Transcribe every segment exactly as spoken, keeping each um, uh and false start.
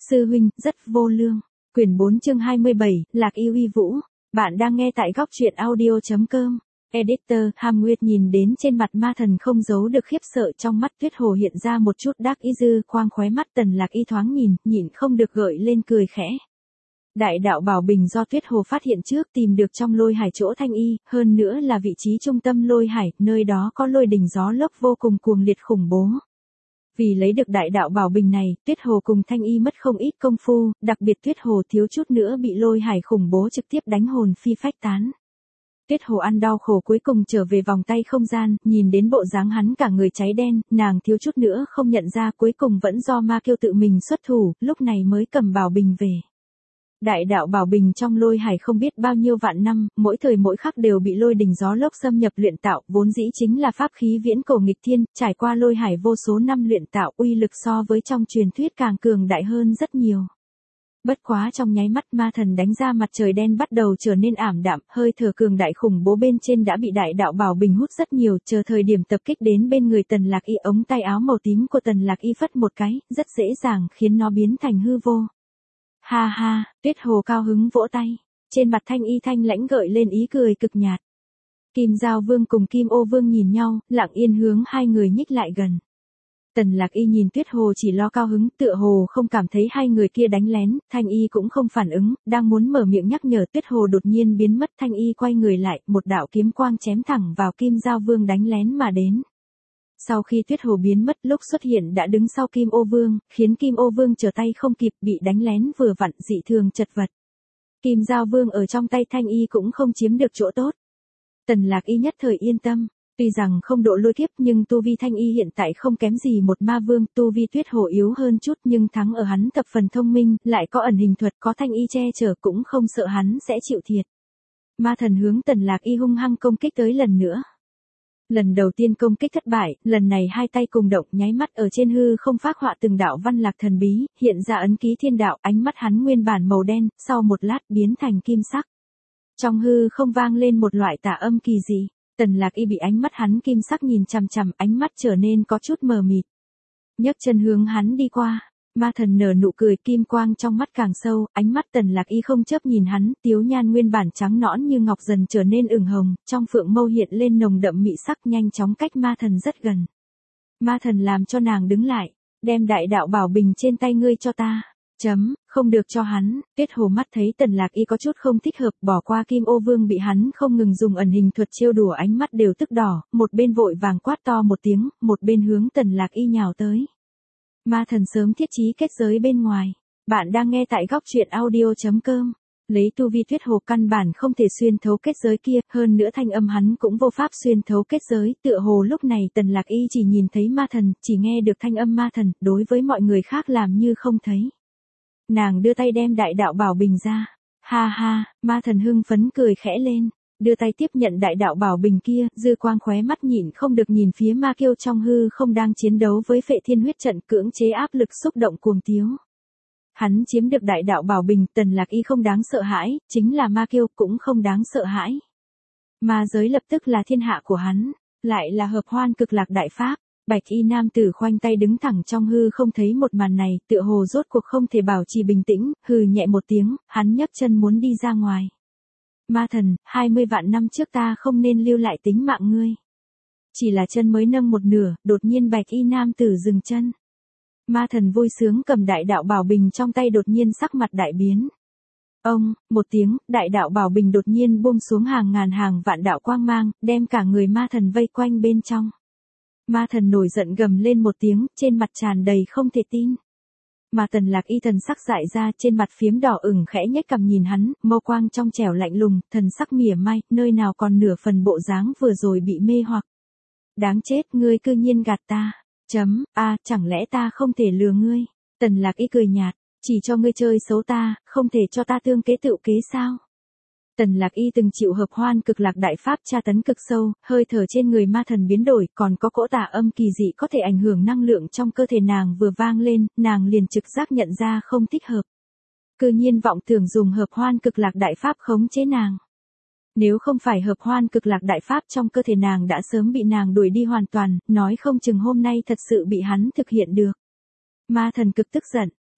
Sư huynh, rất vô lương. Quyển bốn chương hai mươi bảy, Lạc Y uy vũ. Bạn đang nghe tại góc truyện audio chấm com. Editor, Hàm Nguyệt nhìn đến trên mặt ma thần không giấu được khiếp sợ, trong mắt Tuyết Hồ hiện ra một chút đắc ý, dư quang khóe mắt Tần Lạc Y thoáng nhìn, nhịn không được gợi lên cười khẽ. Đại đạo bảo bình do Tuyết Hồ phát hiện trước tìm được trong lôi hải chỗ Thanh Y, hơn nữa là vị trí trung tâm lôi hải, nơi đó có lôi đình gió lốc vô cùng cuồng liệt khủng bố. Vì lấy được đại đạo bảo bình này, Tuyết Hồ cùng Thanh Y mất không ít công phu, đặc biệt Tuyết Hồ thiếu chút nữa bị lôi hải khủng bố trực tiếp đánh hồn phi phách tán. Tuyết Hồ ăn đau khổ cuối cùng trở về vòng tay không gian, nhìn đến bộ dáng hắn cả người cháy đen, nàng thiếu chút nữa không nhận ra, cuối cùng vẫn do Ma Kiêu tự mình xuất thủ, lúc này mới cầm bảo bình về. Đại đạo bảo bình trong lôi hải không biết bao nhiêu vạn năm, mỗi thời mỗi khắc đều bị lôi đình gió lốc xâm nhập luyện tạo, vốn dĩ chính là pháp khí viễn cổ nghịch thiên, trải qua lôi hải vô số năm luyện tạo, uy lực so với trong truyền thuyết càng cường đại hơn rất nhiều. Bất quá trong nháy mắt ma thần đánh ra, mặt trời đen bắt đầu trở nên ảm đạm, hơi thở cường đại khủng bố bên trên đã bị đại đạo bảo bình hút rất nhiều, chờ thời điểm tập kích đến bên người Tần Lạc Y, ống tay áo màu tím của Tần Lạc Y phất một cái, rất dễ dàng khiến nó biến thành hư vô. Ha ha, Tuyết Hồ cao hứng vỗ tay, trên mặt Thanh Y thanh lãnh gợi lên ý cười cực nhạt. Kim Giao Vương cùng Kim Ô Vương nhìn nhau, lặng yên hướng hai người nhích lại gần. Tần Lạc Y nhìn Tuyết Hồ chỉ lo cao hứng, tựa hồ không cảm thấy hai người kia đánh lén, Thanh Y cũng không phản ứng, đang muốn mở miệng nhắc nhở, Tuyết Hồ đột nhiên biến mất, Thanh Y quay người lại, một đạo kiếm quang chém thẳng vào Kim Giao Vương đánh lén mà đến. Sau khi Tuyết Hồ biến mất, lúc xuất hiện đã đứng sau Kim Ô Vương, khiến Kim Ô Vương trở tay không kịp, bị đánh lén vừa vặn, dị thường chật vật. Kim Giao Vương ở trong tay Thanh Y cũng không chiếm được chỗ tốt. Tần Lạc Y nhất thời yên tâm, tuy rằng không độ lôi kiếp nhưng tu vi Thanh Y hiện tại không kém gì một ma vương, tu vi Tuyết Hồ yếu hơn chút nhưng thắng ở hắn thập phần thông minh, lại có ẩn hình thuật, có Thanh Y che chở cũng không sợ hắn sẽ chịu thiệt. Ma thần hướng Tần Lạc Y hung hăng công kích tới lần nữa. Lần đầu tiên công kích thất bại, lần này hai tay cùng động, nháy mắt ở trên hư không phác họa từng đạo văn lạc thần bí, hiện ra ấn ký thiên đạo, ánh mắt hắn nguyên bản màu đen, sau một lát biến thành kim sắc. Trong hư không vang lên một loại tà âm kỳ dị, Tần Lạc Y bị ánh mắt hắn kim sắc nhìn chằm chằm, ánh mắt trở nên có chút mờ mịt. Nhấc chân hướng hắn đi qua, ma thần nở nụ cười, kim quang trong mắt càng sâu, ánh mắt Tần Lạc Y không chớp nhìn hắn, tiếu nhan nguyên bản trắng nõn như ngọc dần trở nên ửng hồng, trong phượng mâu hiện lên nồng đậm mị sắc, nhanh chóng cách ma thần rất gần. Ma thần làm cho nàng đứng lại, đem đại đạo bảo bình trên tay ngươi cho ta. Chấm, không được cho hắn. Tuyết Hồ mắt thấy Tần Lạc Y có chút không thích hợp, bỏ qua Kim Ô Vương bị hắn không ngừng dùng ẩn hình thuật trêu đùa, ánh mắt đều tức đỏ, một bên vội vàng quát to một tiếng, một bên hướng Tần Lạc Y nhào tới. Ma thần sớm thiết trí kết giới bên ngoài. Bạn đang nghe tại góc truyện audio chấm com. Lấy tu vi Tuyết Hồ căn bản không thể xuyên thấu kết giới kia, hơn nữa thanh âm hắn cũng vô pháp xuyên thấu kết giới, tựa hồ lúc này Tần Lạc Y chỉ nhìn thấy ma thần, chỉ nghe được thanh âm ma thần, đối với mọi người khác làm như không thấy. Nàng đưa tay đem đại đạo bảo bình ra. Ha ha, ma thần hưng phấn cười khẽ lên, đưa tay tiếp nhận đại đạo bảo bình kia, dư quang khóe mắt nhịn không được nhìn phía Ma Kiêu trong hư không đang chiến đấu với Phệ Thiên huyết trận, cưỡng chế áp lực xúc động cuồng tiếu. Hắn chiếm được đại đạo bảo bình, Tần Lạc Y không đáng sợ hãi, chính là Ma Kiêu cũng không đáng sợ hãi. Ma giới lập tức là thiên hạ của hắn, lại là hợp hoan cực lạc đại pháp. Bạch y nam tử khoanh tay đứng thẳng trong hư không, thấy một màn này, tựa hồ rốt cuộc không thể bảo trì bình tĩnh, hừ nhẹ một tiếng, hắn nhấc chân muốn đi ra ngoài. Ma thần, hai mươi vạn năm trước ta không nên lưu lại tính mạng ngươi. Chỉ là chân mới nâng một nửa, đột nhiên bạch y nam tử dừng chân. Ma thần vui sướng cầm đại đạo bảo bình trong tay, đột nhiên sắc mặt đại biến. Ông, một tiếng, đại đạo bảo bình đột nhiên buông xuống hàng ngàn hàng vạn đạo quang mang, đem cả người ma thần vây quanh bên trong. Ma thần nổi giận gầm lên một tiếng, trên mặt tràn đầy không thể tin. Mà Tần Lạc Y thần sắc dại ra, trên mặt phiếm đỏ ửng, khẽ nhếch cằm nhìn hắn, mâu quang trong trẻo lạnh lùng, thần sắc mỉa mai, nơi nào còn nửa phần bộ dáng vừa rồi bị mê hoặc. Đáng chết, ngươi cư nhiên gạt ta. Chấm, a, à, chẳng lẽ ta không thể lừa ngươi? Tần Lạc Y cười nhạt, chỉ cho ngươi chơi xấu ta, không thể cho ta tương kế tự kế sao? Tần Lạc Y từng chịu hợp hoan cực lạc đại pháp tra tấn cực sâu, hơi thở trên người ma thần biến đổi, còn có cỗ tà âm kỳ dị có thể ảnh hưởng năng lượng trong cơ thể nàng vừa vang lên, nàng liền trực giác nhận ra không thích hợp. Cư nhiên vọng tưởng dùng hợp hoan cực lạc đại pháp khống chế nàng. Nếu không phải hợp hoan cực lạc đại pháp trong cơ thể nàng đã sớm bị nàng đuổi đi hoàn toàn, nói không chừng hôm nay thật sự bị hắn thực hiện được. Ma thần cực tức giận,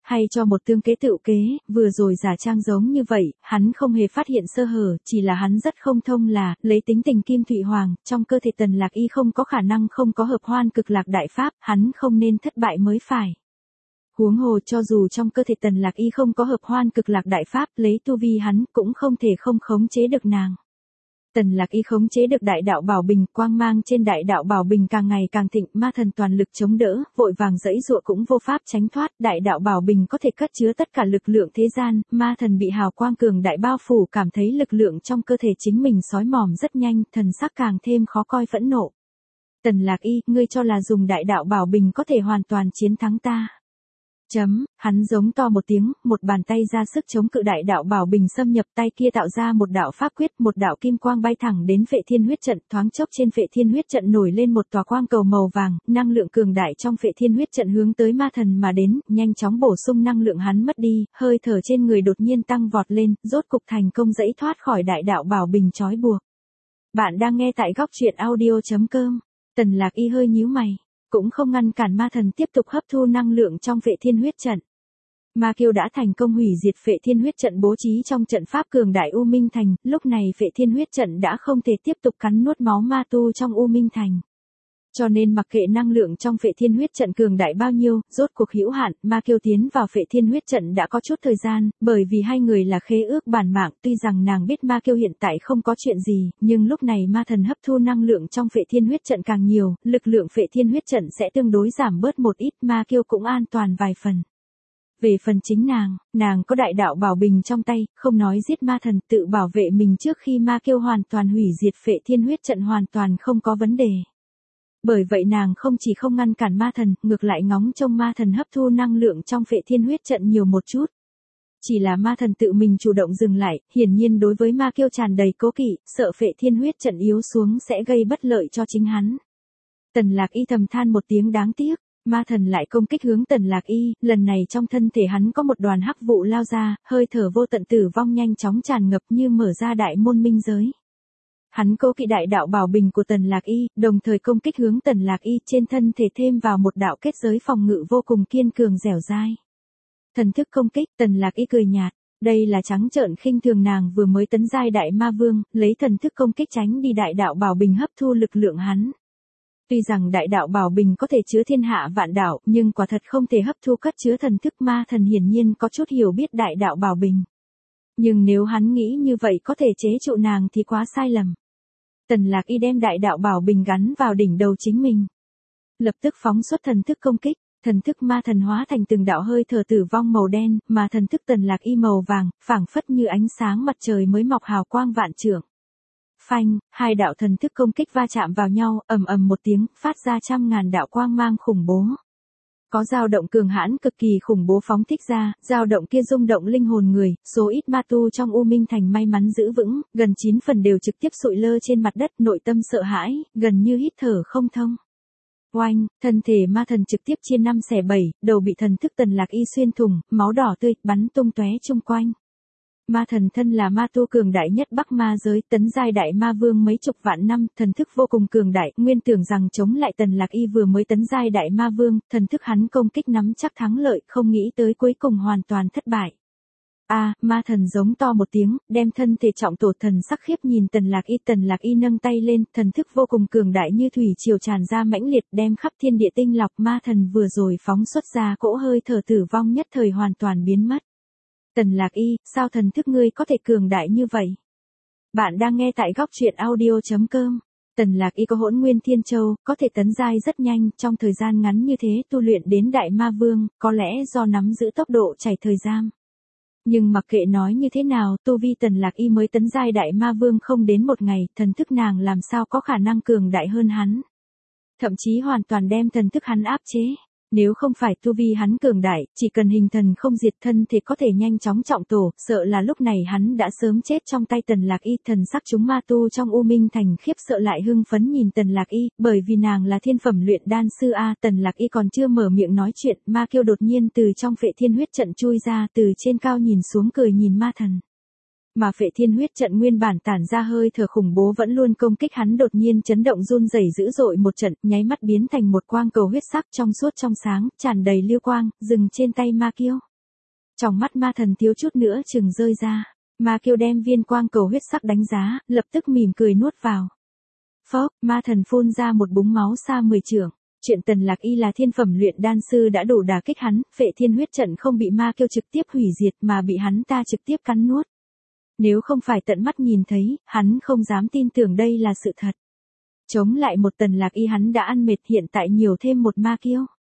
Hay cho một tương kế tựu kế, vừa rồi giả trang giống như vậy, hắn không hề phát hiện sơ hở, chỉ là hắn rất không thông là, lấy tính tình Kim Thụy Hoàng, trong cơ thể Tần Lạc Y không có khả năng không có hợp hoan cực lạc đại pháp, hắn không nên thất bại mới phải. Huống hồ cho dù trong cơ thể Tần Lạc Y không có hợp hoan cực lạc đại pháp, lấy tu vi hắn cũng không thể không khống chế được nàng. Tần Lạc Y khống chế được đại đạo bảo bình, quang mang trên đại đạo bảo bình càng ngày càng thịnh, ma thần toàn lực chống đỡ, vội vàng giãy giụa cũng vô pháp tránh thoát, đại đạo bảo bình có thể cất chứa tất cả lực lượng thế gian, ma thần bị hào quang cường đại bao phủ, cảm thấy lực lượng trong cơ thể chính mình xói mòn rất nhanh, thần sắc càng thêm khó coi phẫn nộ. Tần Lạc Y, ngươi cho là dùng đại đạo bảo bình có thể hoàn toàn chiến thắng ta? Chấm, hắn giống to một tiếng, một bàn tay ra sức chống cự đại đạo bảo bình xâm nhập, tay kia tạo ra một đạo pháp quyết, một đạo kim quang bay thẳng đến Phệ Thiên huyết trận, thoáng chốc trên Phệ Thiên huyết trận nổi lên một tòa quang cầu màu vàng, năng lượng cường đại trong Phệ Thiên huyết trận hướng tới ma thần mà đến, nhanh chóng bổ sung năng lượng hắn mất đi, hơi thở trên người đột nhiên tăng vọt lên, rốt cục thành công dãy thoát khỏi đại đạo bảo bình trói buộc. Bạn đang nghe tại góc truyện audio chấm com. Tần Lạc Y hơi nhíu mày, cũng không ngăn cản ma thần tiếp tục hấp thu năng lượng trong Phệ Thiên huyết trận. Ma Kiêu đã thành công hủy diệt Phệ Thiên huyết trận bố trí trong trận pháp cường đại U Minh Thành, lúc này Phệ Thiên huyết trận đã không thể tiếp tục cắn nuốt máu ma tu trong U Minh Thành. Cho nên mặc kệ năng lượng trong Phệ Thiên huyết trận cường đại bao nhiêu, rốt cuộc hữu hạn, Ma Kiêu tiến vào Phệ Thiên huyết trận đã có chút thời gian, bởi vì hai người là khế ước bản mạng, tuy rằng nàng biết Ma Kiêu hiện tại không có chuyện gì, nhưng lúc này ma thần hấp thu năng lượng trong Phệ Thiên huyết trận càng nhiều, lực lượng Phệ Thiên huyết trận sẽ tương đối giảm bớt một ít, Ma Kiêu cũng an toàn vài phần. Về phần chính nàng, nàng có đại đạo bảo bình trong tay, không nói giết ma thần, tự bảo vệ mình trước khi Ma Kiêu hoàn toàn hủy diệt Phệ Thiên huyết trận hoàn toàn không có vấn đề. Bởi vậy nàng không chỉ không ngăn cản ma thần, ngược lại ngóng trông ma thần hấp thu năng lượng trong Phệ Thiên huyết trận nhiều một chút. Chỉ là ma thần tự mình chủ động dừng lại, hiển nhiên đối với Ma Kiêu tràn đầy cố kỵ, sợ Phệ Thiên huyết trận yếu xuống sẽ gây bất lợi cho chính hắn. Tần Lạc Y thầm than một tiếng đáng tiếc, ma thần lại công kích hướng Tần Lạc Y, lần này trong thân thể hắn có một đoàn hắc vụ lao ra, hơi thở vô tận tử vong nhanh chóng tràn ngập như mở ra đại môn minh giới. Hắn cố kỵ đại đạo bảo bình của Tần Lạc Y, đồng thời công kích hướng Tần Lạc Y, trên thân thể thêm vào một đạo kết giới phòng ngự vô cùng kiên cường dẻo dai. Thần thức công kích, Tần Lạc Y cười nhạt, đây là trắng trợn khinh thường nàng vừa mới tấn giai đại ma vương, lấy thần thức công kích tránh đi đại đạo bảo bình hấp thu lực lượng hắn. Tuy rằng đại đạo bảo bình có thể chứa thiên hạ vạn đạo, nhưng quả thật không thể hấp thu cất chứa thần thức, ma thần hiển nhiên có chút hiểu biết đại đạo bảo bình. Nhưng nếu hắn nghĩ như vậy có thể chế trụ nàng thì quá sai lầm. Tần Lạc Y đem đại đạo bảo bình gắn vào đỉnh đầu chính mình. Lập tức phóng xuất thần thức công kích, thần thức ma thần hóa thành từng đạo hơi thở tử vong màu đen, mà thần thức Tần Lạc Y màu vàng, phảng phất như ánh sáng mặt trời mới mọc hào quang vạn trượng. Phanh, hai đạo thần thức công kích va chạm vào nhau, ầm ầm một tiếng, phát ra trăm ngàn đạo quang mang khủng bố. Có dao động cường hãn cực kỳ khủng bố phóng thích ra, dao động kia rung động linh hồn người, số ít ma tu trong U Minh Thành may mắn giữ vững, gần chín phần đều trực tiếp sụi lơ trên mặt đất, nội tâm sợ hãi, gần như hít thở không thông. Oanh, thân thể ma thần trực tiếp chia năm xẻ bảy, đầu bị thần thức Tần Lạc Y xuyên thủng, máu đỏ tươi bắn tung tóe chung quanh. Ma thần thân là ma tu cường đại nhất Bắc ma giới, tấn giai đại ma vương mấy chục vạn năm, thần thức vô cùng cường đại, nguyên tưởng rằng chống lại Tần Lạc Y vừa mới tấn giai đại ma vương, thần thức hắn công kích nắm chắc thắng lợi, không nghĩ tới cuối cùng hoàn toàn thất bại. A, à, ma thần giống to một tiếng, đem thân thể trọng tổ thần sắc khiếp nhìn Tần Lạc Y, Tần Lạc Y nâng tay lên, thần thức vô cùng cường đại như thủy triều tràn ra mãnh liệt, đem khắp thiên địa tinh lọc, ma thần vừa rồi phóng xuất ra cỗ hơi thở tử vong nhất thời hoàn toàn biến mất. Tần Lạc Y, sao thần thức ngươi có thể cường đại như vậy? Bạn đang nghe tại góc truyện audio chấm com. Tần Lạc Y có Hỗn Nguyên Thiên Châu, có thể tấn giai rất nhanh, trong thời gian ngắn như thế tu luyện đến đại ma vương, có lẽ do nắm giữ tốc độ chảy thời gian. Nhưng mặc kệ nói như thế nào, tu vi Tần Lạc Y mới tấn giai đại ma vương không đến một ngày, thần thức nàng làm sao có khả năng cường đại hơn hắn. Thậm chí hoàn toàn đem thần thức hắn áp chế. Nếu không phải tu vi hắn cường đại, chỉ cần hình thần không diệt thân thì có thể nhanh chóng trọng tổ, sợ là lúc này hắn đã sớm chết trong tay Tần Lạc Y. Thần sắc chúng ma tu trong U Minh Thành khiếp sợ lại hưng phấn nhìn Tần Lạc Y, bởi vì nàng là thiên phẩm luyện đan sư a. Tần Lạc Y còn chưa mở miệng nói chuyện, Ma Kiêu đột nhiên từ trong Phệ Thiên huyết trận chui ra, từ trên cao nhìn xuống cười nhìn ma thần. Mà Phệ Thiên huyết trận nguyên bản tản ra hơi thở khủng bố vẫn luôn công kích hắn đột nhiên chấn động run rẩy dữ dội một trận, nháy mắt biến thành một quang cầu huyết sắc trong suốt trong sáng, tràn đầy lưu quang, dừng trên tay Ma Kiêu. Trong mắt ma thần thiếu chút nữa chừng rơi ra. Ma Kiêu đem viên quang cầu huyết sắc đánh giá, lập tức mỉm cười nuốt vào. Phốc, ma thần phun ra một búng máu xa mười trượng. Chuyện Tần Lạc Y là thiên phẩm luyện đan sư đã đủ đả kích hắn, Phệ Thiên huyết trận không bị Ma Kiêu trực tiếp hủy diệt mà bị hắn ta trực tiếp cắn nuốt. Nếu không phải tận mắt nhìn thấy, hắn không dám tin tưởng đây là sự thật. Chống lại một Tần Lạc Y hắn đã ăn mệt, hiện tại nhiều thêm một Ma Kiêu.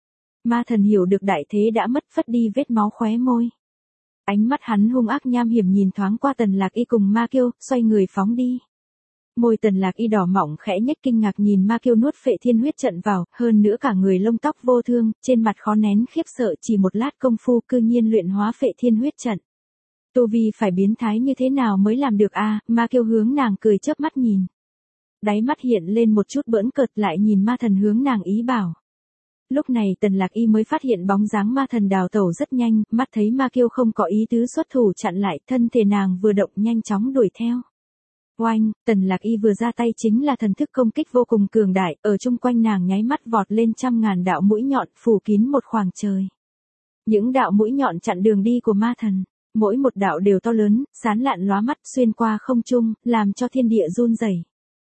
Ma thần hiểu được đại thế đã mất, phất đi vết máu khóe môi. Ánh mắt hắn hung ác nham hiểm nhìn thoáng qua Tần Lạc Y cùng Ma Kiêu, xoay người phóng đi. Môi Tần Lạc Y đỏ mọng khẽ nhếch kinh ngạc nhìn Ma Kiêu nuốt Phệ Thiên huyết trận vào, hơn nữa cả người lông tóc vô thương, trên mặt khó nén khiếp sợ, chỉ một lát công phu cư nhiên luyện hóa Phệ Thiên huyết trận. Tu vi phải biến thái như thế nào mới làm được a? À, Ma Kiêu hướng nàng cười chớp mắt nhìn. Đáy mắt hiện lên một chút bỡn cợt, lại nhìn ma thần hướng nàng ý bảo. Lúc này Tần Lạc Y mới phát hiện bóng dáng ma thần đào tẩu rất nhanh, mắt thấy Ma Kiêu không có ý tứ xuất thủ chặn lại, thân thể nàng vừa động nhanh chóng đuổi theo. Oanh, Tần Lạc Y vừa ra tay chính là thần thức công kích vô cùng cường đại, ở chung quanh nàng nháy mắt vọt lên trăm ngàn đạo mũi nhọn phủ kín một khoảng trời. Những đạo mũi nhọn chặn đường đi của ma thần, mỗi một đạo đều to lớn, sáng lạn lóa mắt xuyên qua không trung, làm cho thiên địa run rẩy.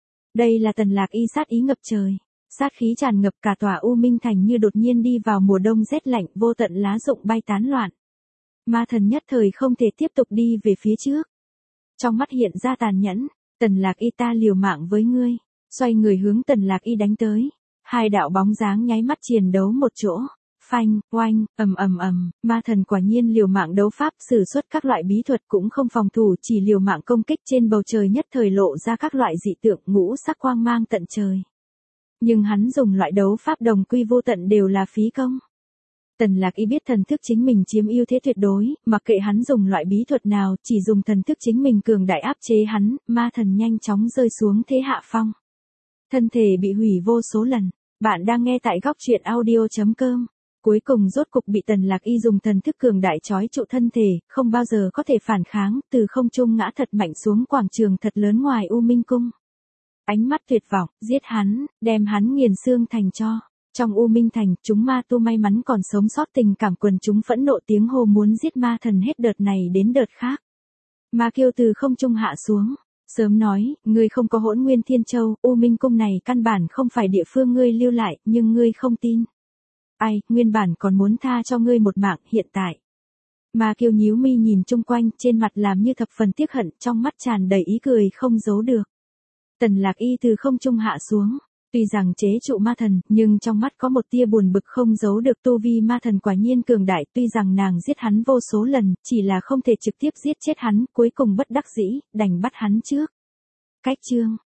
Đây là Tần Lạc Y sát ý ngập trời. Sát khí tràn ngập cả tòa U Minh Thành như đột nhiên đi vào mùa đông rét lạnh, vô tận lá rụng bay tán loạn. Ma thần nhất thời không thể tiếp tục đi về phía trước. Trong mắt hiện ra tàn nhẫn, Tần Lạc Y ta liều mạng với ngươi, xoay người hướng Tần Lạc Y đánh tới. Hai đạo bóng dáng nháy mắt chiến đấu một chỗ. Phanh, oanh, ầm ầm ầm, ma thần quả nhiên liều mạng đấu pháp, sử xuất các loại bí thuật cũng không phòng thủ, chỉ liều mạng công kích, trên bầu trời nhất thời lộ ra các loại dị tượng ngũ sắc quang mang tận trời. Nhưng hắn dùng loại đấu pháp đồng quy vô tận đều là phí công. Tần Lạc Y biết thần thức chính mình chiếm ưu thế tuyệt đối, mặc kệ hắn dùng loại bí thuật nào, chỉ dùng thần thức chính mình cường đại áp chế hắn, ma thần nhanh chóng rơi xuống thế hạ phong. Thân thể bị hủy vô số lần. Bạn đang nghe tại góc truyện audio chấm com. Cuối cùng rốt cục bị Tần Lạc Y dùng thần thức cường đại trói trụ thân thể, không bao giờ có thể phản kháng, từ không trung ngã thật mạnh xuống quảng trường thật lớn ngoài U Minh Cung. Ánh mắt tuyệt vọng, giết hắn, đem hắn nghiền xương thành tro. Trong U Minh Thành, chúng ma tu may mắn còn sống sót, tình cảm quần chúng phẫn nộ tiếng hô muốn giết ma thần hết đợt này đến đợt khác. Ma Kiêu từ không trung hạ xuống, sớm nói, ngươi không có Hỗn Nguyên Thiên Châu, U Minh Cung này căn bản không phải địa phương ngươi lưu lại, nhưng ngươi không tin. Ai, nguyên bản còn muốn tha cho ngươi một mạng, hiện tại. Ma Kiêu nhíu mi nhìn chung quanh, trên mặt làm như thập phần tiếc hận, trong mắt tràn đầy ý cười không giấu được. Tần Lạc Y từ không trung hạ xuống, tuy rằng chế trụ ma thần, nhưng trong mắt có một tia buồn bực không giấu được, tu vi ma thần quả nhiên cường đại, tuy rằng nàng giết hắn vô số lần, chỉ là không thể trực tiếp giết chết hắn, cuối cùng bất đắc dĩ, đành bắt hắn trước. Cách chương